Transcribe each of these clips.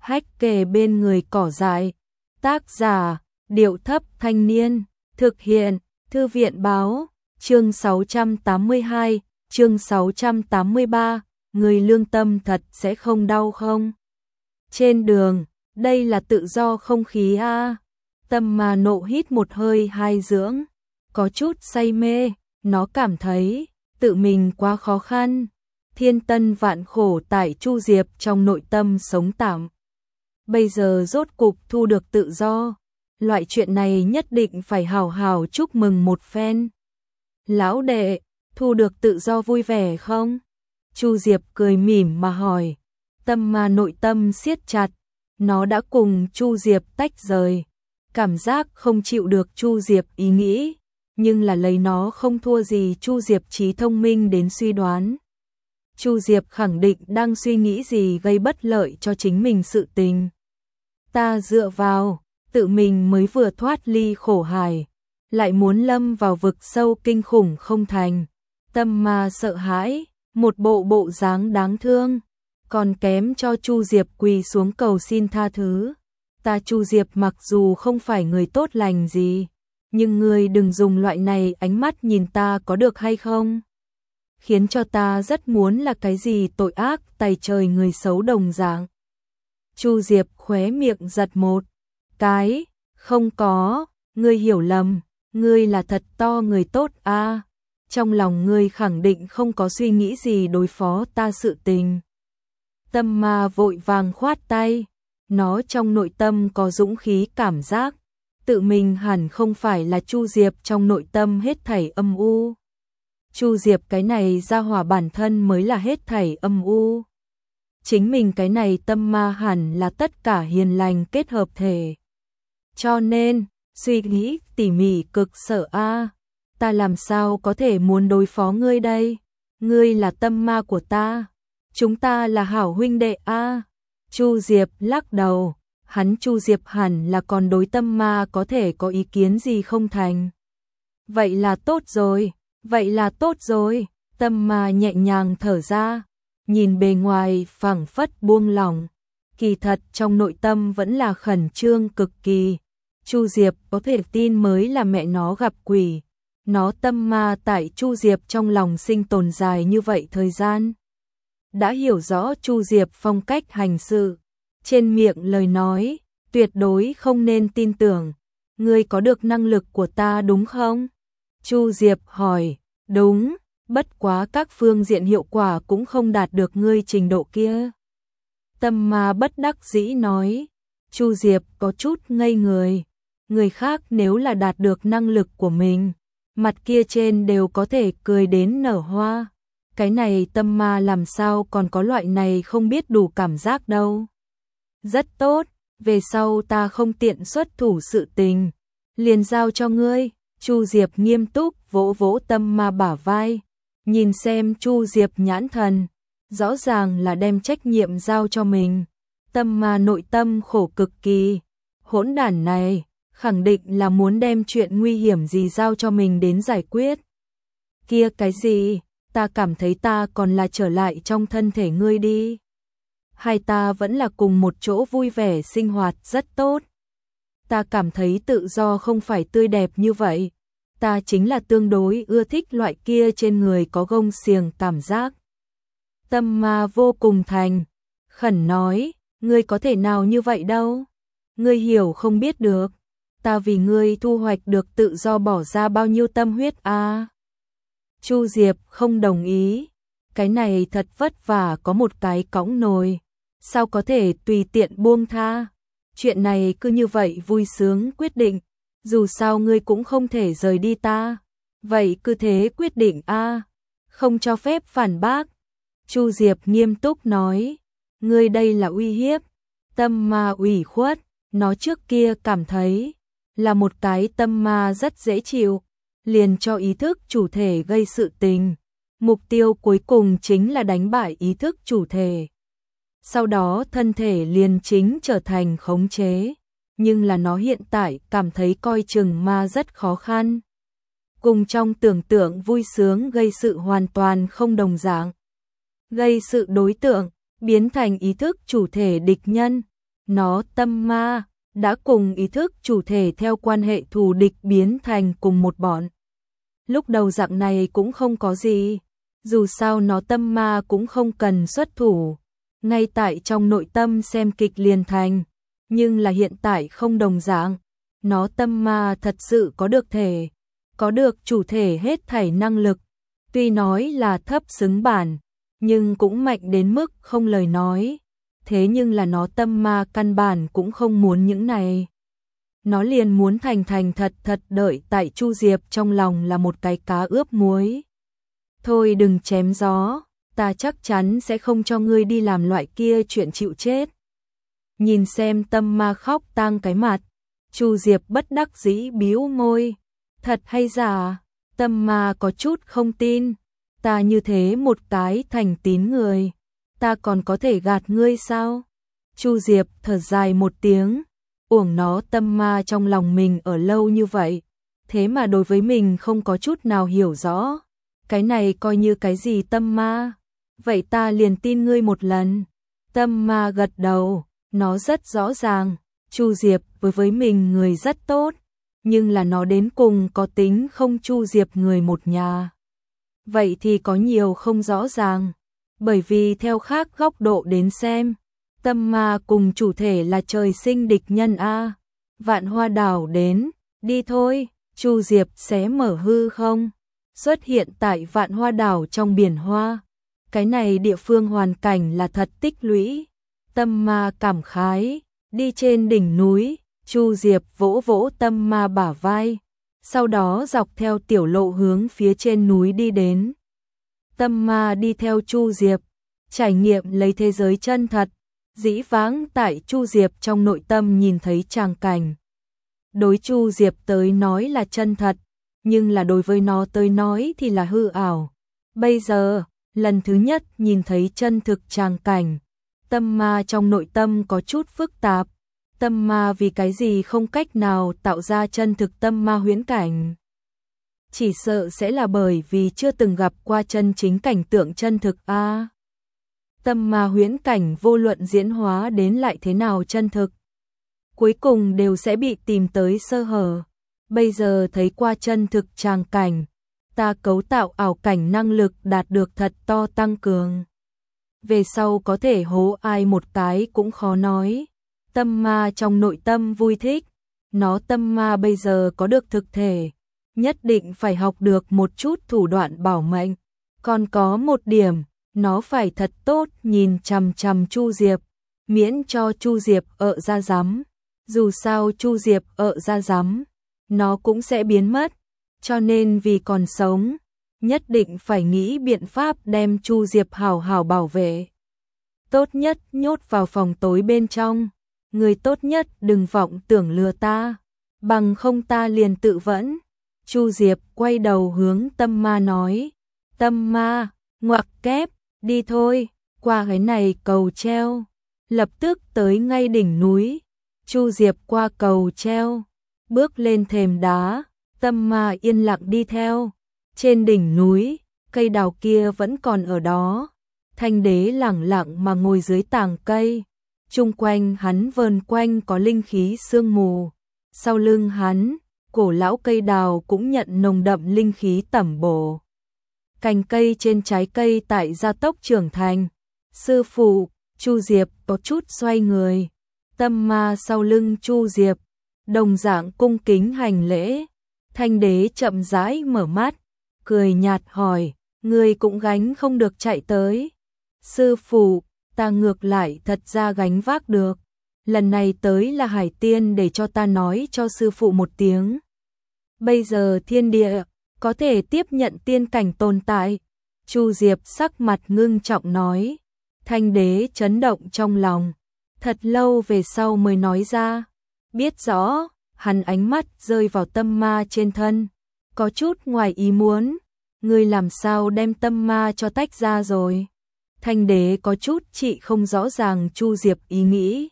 hách kề bên người cỏ dại. Tác giả, Điệu Thấp Thanh Niên. Thực hiện, Thư viện Báo. Chương 682, chương 683. Người lương tâm thật sẽ không đau không? Trên đường, đây là tự do không khí a. Tâm mà nộ hít một hơi hai dưỡng. Có chút say mê, nó cảm thấy tự mình quá khó khăn. Thiên tân vạn khổ tại Chu Diệp trong nội tâm sống tạm. Bây giờ rốt cục thu được tự do. Loại chuyện này nhất định phải hào hào chúc mừng một phen. Lão đệ, thu được tự do vui vẻ không? Chu Diệp cười mỉm mà hỏi. Tâm mà nội tâm siết chặt. Nó đã cùng Chu Diệp tách rời. Cảm giác không chịu được Chu Diệp ý nghĩ. Nhưng là lấy nó không thua gì Chu Diệp trí thông minh đến suy đoán. Chu Diệp khẳng định đang suy nghĩ gì gây bất lợi cho chính mình sự tình. Ta dựa vào, tự mình mới vừa thoát ly khổ hải, lại muốn lâm vào vực sâu kinh khủng không thành. Tâm mà sợ hãi, một bộ dáng đáng thương, còn kém cho Chu Diệp quỳ xuống cầu xin tha thứ. Ta Chu Diệp mặc dù không phải người tốt lành gì, nhưng ngươi đừng dùng loại này ánh mắt nhìn ta có được hay không? Khiến cho ta rất muốn là cái gì tội ác tày trời người xấu đồng dạng. Chu Diệp khóe miệng giật một cái, không có, ngươi hiểu lầm, ngươi là thật to người tốt a. Trong lòng ngươi khẳng định không có suy nghĩ gì đối phó ta sự tình. Tâm ma vội vàng khoát tay, nó trong nội tâm có dũng khí cảm giác, tự mình hẳn không phải là Chu Diệp trong nội tâm hết thảy âm u. Chu Diệp cái này ra hỏa bản thân mới là hết thảy âm u. Chính mình cái này tâm ma hẳn là tất cả hiền lành kết hợp thể. Cho nên, suy nghĩ tỉ mỉ cực sợ a. Ta làm sao có thể muốn đối phó ngươi đây? Ngươi là tâm ma của ta. Chúng ta là hảo huynh đệ a. Chu Diệp lắc đầu, hắn Chu Diệp hẳn là còn đối tâm ma có thể có ý kiến gì không thành. Vậy là tốt rồi, vậy là tốt rồi. Tâm ma nhẹ nhàng thở ra, nhìn bề ngoài phảng phất buông lỏng, kỳ thật trong nội tâm vẫn là khẩn trương cực kỳ. Chu Diệp có thể tin mới là mẹ nó gặp quỷ. Nó tâm ma tại Chu Diệp trong lòng sinh tồn dài như vậy thời gian. Đã hiểu rõ Chu Diệp phong cách hành sự, trên miệng lời nói, tuyệt đối không nên tin tưởng. Ngươi có được năng lực của ta đúng không? Chu Diệp hỏi, đúng, bất quá các phương diện hiệu quả cũng không đạt được ngươi trình độ kia. Tâm ma bất đắc dĩ nói. Chu Diệp có chút ngây người. Người khác nếu là đạt được năng lực của mình, mặt kia trên đều có thể cười đến nở hoa. Cái này tâm ma làm sao còn có loại này không biết đủ cảm giác đâu. Rất tốt, về sau ta không tiện xuất thủ sự tình, liền giao cho ngươi. Chu Diệp nghiêm túc vỗ vỗ tâm ma bả vai, nhìn xem Chu Diệp nhãn thần, rõ ràng là đem trách nhiệm giao cho mình. Tâm ma nội tâm khổ cực kỳ, hỗn đản này khẳng định là muốn đem chuyện nguy hiểm gì giao cho mình đến giải quyết. Kia cái gì, ta cảm thấy ta còn là trở lại trong thân thể ngươi đi. Hai ta vẫn là cùng một chỗ vui vẻ sinh hoạt rất tốt. Ta cảm thấy tự do không phải tươi đẹp như vậy. Ta chính là tương đối ưa thích loại kia trên người có gông xiềng cảm giác. Tâm ma vô cùng thành khẩn nói, ngươi có thể nào như vậy đâu. Ngươi hiểu không biết được. Ta vì ngươi thu hoạch được tự do bỏ ra bao nhiêu tâm huyết a. Chu Diệp không đồng ý. Cái này thật vất vả có một cái cõng nồi, sao có thể tùy tiện buông tha. Chuyện này cứ như vậy vui sướng quyết định, dù sao ngươi cũng không thể rời đi ta. Vậy cứ thế quyết định a, không cho phép phản bác. Chu Diệp nghiêm túc nói, ngươi đây là uy hiếp. Tâm ma ủy khuất, nó trước kia cảm thấy là một cái tâm ma rất dễ chịu, liền cho ý thức chủ thể gây sự tình. Mục tiêu cuối cùng chính là đánh bại ý thức chủ thể. Sau đó thân thể liền chính trở thành khống chế. Nhưng là nó hiện tại cảm thấy coi chừng ma rất khó khăn. Cùng trong tưởng tượng vui sướng gây sự hoàn toàn không đồng dạng. Gây sự đối tượng, biến thành ý thức chủ thể địch nhân. nó tâm ma, đã cùng ý thức chủ thể theo quan hệ thù địch biến thành cùng một bọn. Lúc đầu dạng này cũng không có gì, dù sao nó tâm ma cũng không cần xuất thủ, ngay tại trong nội tâm xem kịch liền thành, nhưng là hiện tại không đồng dạng, nó tâm ma thật sự có được thể, có được chủ thể hết thảy năng lực, tuy nói là thấp xứng bản, nhưng cũng mạnh đến mức không lời nói, thế nhưng là nó tâm ma căn bản cũng không muốn những này. Nó liền muốn thành thành thật thật đợi tại Chu Diệp trong lòng là một cái cá ướp muối. Thôi đừng chém gió, ta chắc chắn sẽ không cho ngươi đi làm loại kia chuyện chịu chết. Nhìn xem tâm ma khóc tang cái mặt, Chu Diệp bất đắc dĩ bĩu môi. Thật hay giả? Tâm ma có chút không tin. Ta như thế một cái thành tín người, ta còn có thể gạt ngươi sao? Chu Diệp thở dài một tiếng, uổng nó tâm ma trong lòng mình ở lâu như vậy, thế mà đối với mình không có chút nào hiểu rõ. Cái này coi như cái gì tâm ma? Vậy ta liền tin ngươi một lần. Tâm ma gật đầu, nó rất rõ ràng, Chu Diệp với mình người rất tốt, nhưng là nó đến cùng có tính không Chu Diệp người một nhà. Vậy thì có nhiều không rõ ràng, bởi vì theo khác góc độ đến xem, tâm ma cùng chủ thể là trời sinh địch nhân a. Vạn Hoa Đảo đến, đi thôi. Chu Diệp xé mở hư không, xuất hiện tại Vạn Hoa Đảo trong biển hoa. Cái này địa phương hoàn cảnh là thật tích lũy. Tâm ma cảm khái, đi trên đỉnh núi, Chu Diệp vỗ vỗ tâm ma bả vai, sau đó dọc theo tiểu lộ hướng phía trên núi đi đến. Tâm ma đi theo Chu Diệp, trải nghiệm lấy thế giới chân thật, dĩ vãng tại Chu Diệp trong nội tâm nhìn thấy tràng cảnh. Đối Chu Diệp tới nói là chân thật, nhưng là đối với nó tới nói thì là hư ảo. Bây giờ, lần thứ nhất nhìn thấy chân thực tràng cảnh, tâm ma trong nội tâm có chút phức tạp. Tâm ma vì cái gì không cách nào tạo ra chân thực tâm ma huyễn cảnh? Chỉ sợ sẽ là bởi vì chưa từng gặp qua chân chính cảnh tượng chân thực a. Tâm ma huyễn cảnh vô luận diễn hóa đến lại thế nào chân thực, cuối cùng đều sẽ bị tìm tới sơ hở. Bây giờ thấy qua chân thực tràng cảnh, ta cấu tạo ảo cảnh năng lực đạt được thật to tăng cường. Về sau có thể hố ai một cái cũng khó nói. Tâm ma trong nội tâm vui thích, nó tâm ma bây giờ có được thực thể, nhất định phải học được một chút thủ đoạn bảo mệnh. Còn có một điểm, nó phải thật tốt nhìn chằm chằm Chu Diệp, miễn cho Chu Diệp ợ ra rắm. Dù sao Chu Diệp ợ ra rắm, nó cũng sẽ biến mất, cho nên vì còn sống, nhất định phải nghĩ biện pháp đem Chu Diệp hảo hảo bảo vệ. Tốt nhất nhốt vào phòng tối bên trong, người tốt nhất đừng vọng tưởng lừa ta, bằng không ta liền tự vẫn. Chu Diệp quay đầu hướng tâm ma nói, tâm ma, ngoặc kép, đi thôi, qua cái này cầu treo, lập tức tới ngay đỉnh núi. Chu Diệp qua cầu treo, bước lên thềm đá, tâm ma yên lặng đi theo. Trên đỉnh núi, cây đào kia vẫn còn ở đó. Thanh đế lẳng lặng mà ngồi dưới tàng cây, chung quanh hắn vờn quanh có linh khí sương mù. Sau lưng hắn, cổ lão cây đào cũng nhận nồng đậm linh khí tẩm bổ. Cành cây trên trái cây tại gia tốc trưởng thành. Sư phụ, Chu Diệp có chút xoay người. Tâm ma sau lưng Chu Diệp, đồng dạng cung kính hành lễ. Thanh đế chậm rãi mở mắt, cười nhạt hỏi, người cũng gánh không được chạy tới. Sư phụ, ta ngược lại thật ra gánh vác được. Lần này tới là Hải Tiên để cho ta nói cho sư phụ một tiếng. Bây giờ thiên địa có thể tiếp nhận tiên cảnh tồn tại. Chu Diệp sắc mặt ngưng trọng nói. Thanh đế chấn động trong lòng, thật lâu về sau mới nói ra. Biết rõ, hắn ánh mắt rơi vào tâm ma trên thân, có chút ngoài ý muốn. Ngươi làm sao đem tâm ma cho tách ra rồi? Thanh đế có chút chị không rõ ràng Chu Diệp ý nghĩ.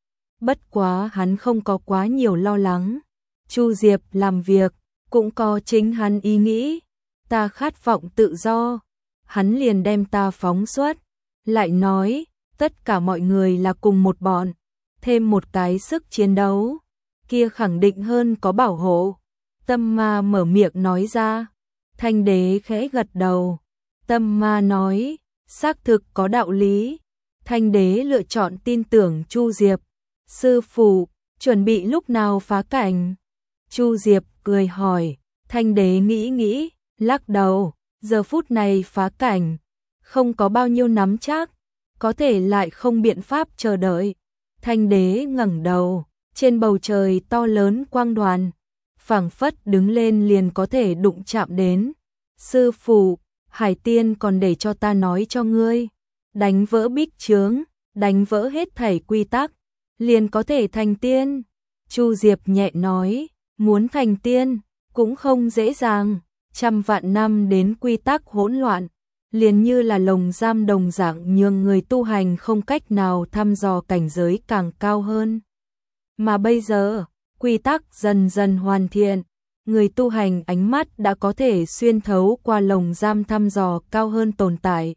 Bất quá hắn không có quá nhiều lo lắng. Chu Diệp làm việc, cũng có chính hắn ý nghĩ. Ta khát vọng tự do. Hắn liền đem ta phóng xuất. Lại nói, tất cả mọi người là cùng một bọn. thêm một cái sức chiến đấu, kia khẳng định hơn có bảo hộ. Tâm ma mở miệng nói ra. Thanh đế khẽ gật đầu. Tâm ma nói, xác thực có đạo lý. Thanh đế lựa chọn tin tưởng Chu Diệp. Sư phụ, chuẩn bị lúc nào phá cảnh? Chu Diệp cười hỏi. Thanh đế nghĩ nghĩ, lắc đầu, giờ phút này phá cảnh, không có bao nhiêu nắm chắc, có thể lại không biện pháp chờ đợi. Thanh đế ngẩng đầu, trên bầu trời to lớn quang đoàn, phảng phất đứng lên liền có thể đụng chạm đến. Sư phụ, Hải Tiên còn để cho ta nói cho ngươi, đánh vỡ bích chướng, đánh vỡ hết thảy quy tắc, liền có thể thành tiên. Chu Diệp nhẹ nói, muốn thành tiên, cũng không dễ dàng, trăm vạn năm đến quy tắc hỗn loạn, liền như là lồng giam đồng dạng nhường người tu hành không cách nào thăm dò cảnh giới càng cao hơn. Mà bây giờ, quy tắc dần dần hoàn thiện, người tu hành ánh mắt đã có thể xuyên thấu qua lồng giam thăm dò cao hơn tồn tại.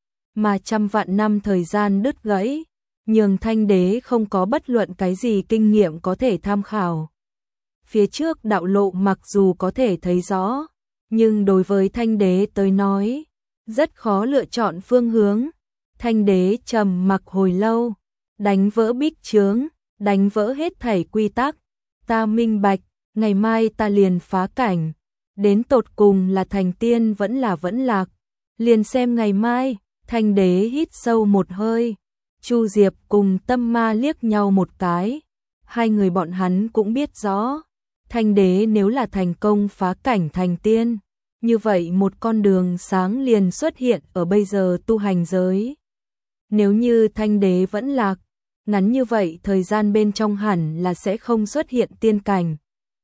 Mà trăm vạn năm thời gian đứt gãy, nhường Thanh đế không có bất luận cái gì kinh nghiệm có thể tham khảo. Phía trước đạo lộ mặc dù có thể thấy rõ, nhưng đối với Thanh đế tới nói, rất khó lựa chọn phương hướng. Thanh đế trầm mặc hồi lâu, đánh vỡ bích chướng, đánh vỡ hết thảy quy tắc. Ta minh bạch, ngày mai ta liền phá cảnh, đến tột cùng là thành tiên vẫn lạc, liền xem ngày mai. Thanh đế hít sâu một hơi. Chu Diệp cùng Tâm Ma liếc nhau một cái, hai người bọn hắn cũng biết rõ, Thanh đế nếu là thành công phá cảnh thành tiên, như vậy một con đường sáng liền xuất hiện ở bây giờ tu hành giới. Nếu như Thanh đế vẫn lạc, ngắn như vậy thời gian bên trong hẳn là sẽ không xuất hiện tiên cảnh.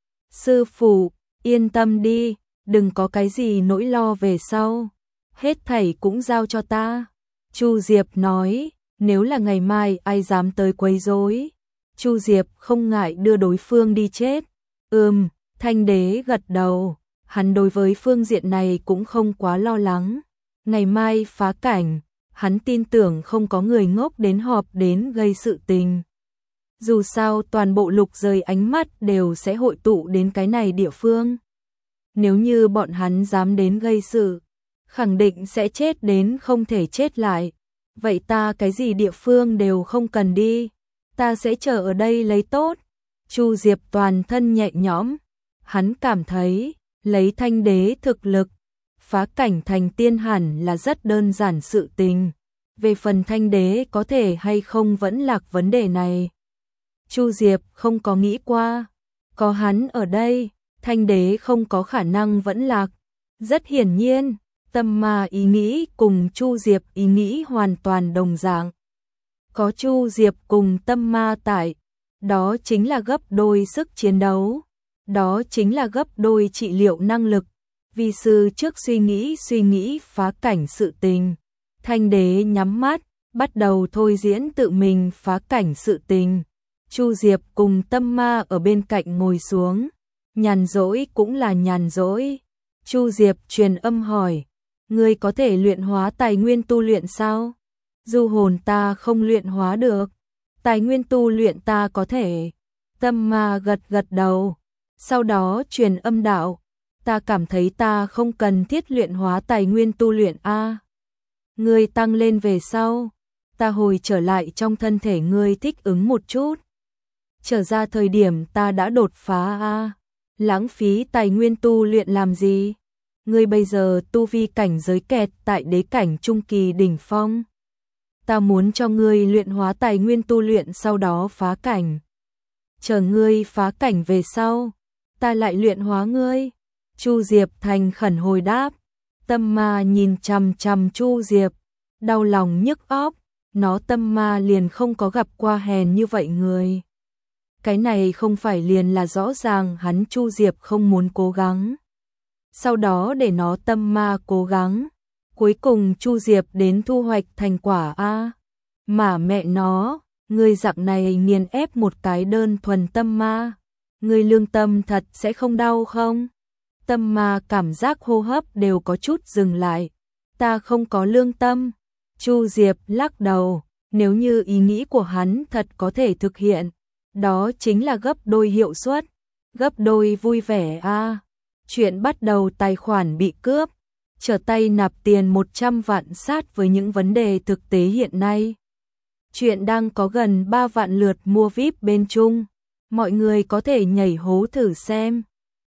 Sư phụ, yên tâm đi, đừng có cái gì nỗi lo về sau, hết thảy cũng giao cho ta. Chu Diệp nói, nếu là ngày mai ai dám tới quấy rối, Chu Diệp không ngại đưa đối phương đi chết. Thanh đế gật đầu, hắn đối với phương diện này cũng không quá lo lắng. Ngày mai phá cảnh, hắn tin tưởng không có người ngốc đến họp đến gây sự tình. Dù sao toàn bộ lục rời ánh mắt đều sẽ hội tụ đến cái này địa phương. Nếu như bọn hắn dám đến gây sự, khẳng định sẽ chết đến không thể chết lại. Vậy ta cái gì địa phương đều không cần đi, ta sẽ chờ ở đây lấy tốt. Chu Diệp toàn thân nhẹ nhõm, hắn cảm thấy, lấy Thanh đế thực lực, phá cảnh thành tiên hẳn là rất đơn giản sự tình. Về phần Thanh đế có thể hay không vẫn lạc vấn đề này, Chu Diệp không có nghĩ qua. Có hắn ở đây, Thanh đế không có khả năng vẫn lạc. Rất hiển nhiên, Tâm Ma ý nghĩ cùng Chu Diệp ý nghĩ hoàn toàn đồng dạng. Có Chu Diệp cùng Tâm Ma tại, đó chính là gấp đôi sức chiến đấu, đó chính là gấp đôi trị liệu năng lực. Vi sư trước suy nghĩ phá cảnh sự tình. Thanh đế nhắm mắt, bắt đầu thôi diễn tự mình phá cảnh sự tình. Chu Diệp cùng Tâm Ma ở bên cạnh ngồi xuống, nhàn rỗi cũng là nhàn rỗi. Chu Diệp truyền âm hỏi, ngươi có thể luyện hóa tài nguyên tu luyện sao? Du hồn ta không luyện hóa được, tài nguyên tu luyện ta có thể. Tâm Ma gật gật đầu, sau đó truyền âm đạo, ta cảm thấy ta không cần thiết luyện hóa tài nguyên tu luyện a. Ngươi tăng lên về sau, ta hồi trở lại trong thân thể ngươi thích ứng một chút. Trở ra thời điểm ta đã đột phá a, lãng phí tài nguyên tu luyện làm gì? Ngươi bây giờ tu vi cảnh giới kẹt tại đế cảnh trung kỳ đỉnh phong. Ta muốn cho ngươi luyện hóa tài nguyên tu luyện sau đó phá cảnh. Chờ ngươi phá cảnh về sau, ta lại luyện hóa ngươi. Chu Diệp thành khẩn hồi đáp. Tâm Ma nhìn chằm chằm Chu Diệp, đau lòng nhức óc, nó Tâm Ma liền không có gặp qua hèn như vậy người. Cái này không phải liền là rõ ràng hắn Chu Diệp không muốn cố gắng. Sau đó để nó Tâm Ma cố gắng, cuối cùng Chu Diệp đến thu hoạch thành quả a. Mà mẹ nó, ngươi dạng này nghiền ép một cái đơn thuần Tâm Ma, ngươi lương tâm thật sẽ không đau không? Tâm Ma cảm giác hô hấp đều có chút dừng lại. Ta không có lương tâm. Chu Diệp lắc đầu, nếu như ý nghĩ của hắn thật có thể thực hiện, đó chính là gấp đôi hiệu suất, gấp đôi vui vẻ a. Chuyện bắt đầu tài khoản bị cướp, trở tay nạp tiền 100 vạn sát với những vấn đề thực tế hiện nay. Chuyện đang có gần 3 vạn lượt mua VIP bên Trung, mọi người có thể nhảy hố thử xem.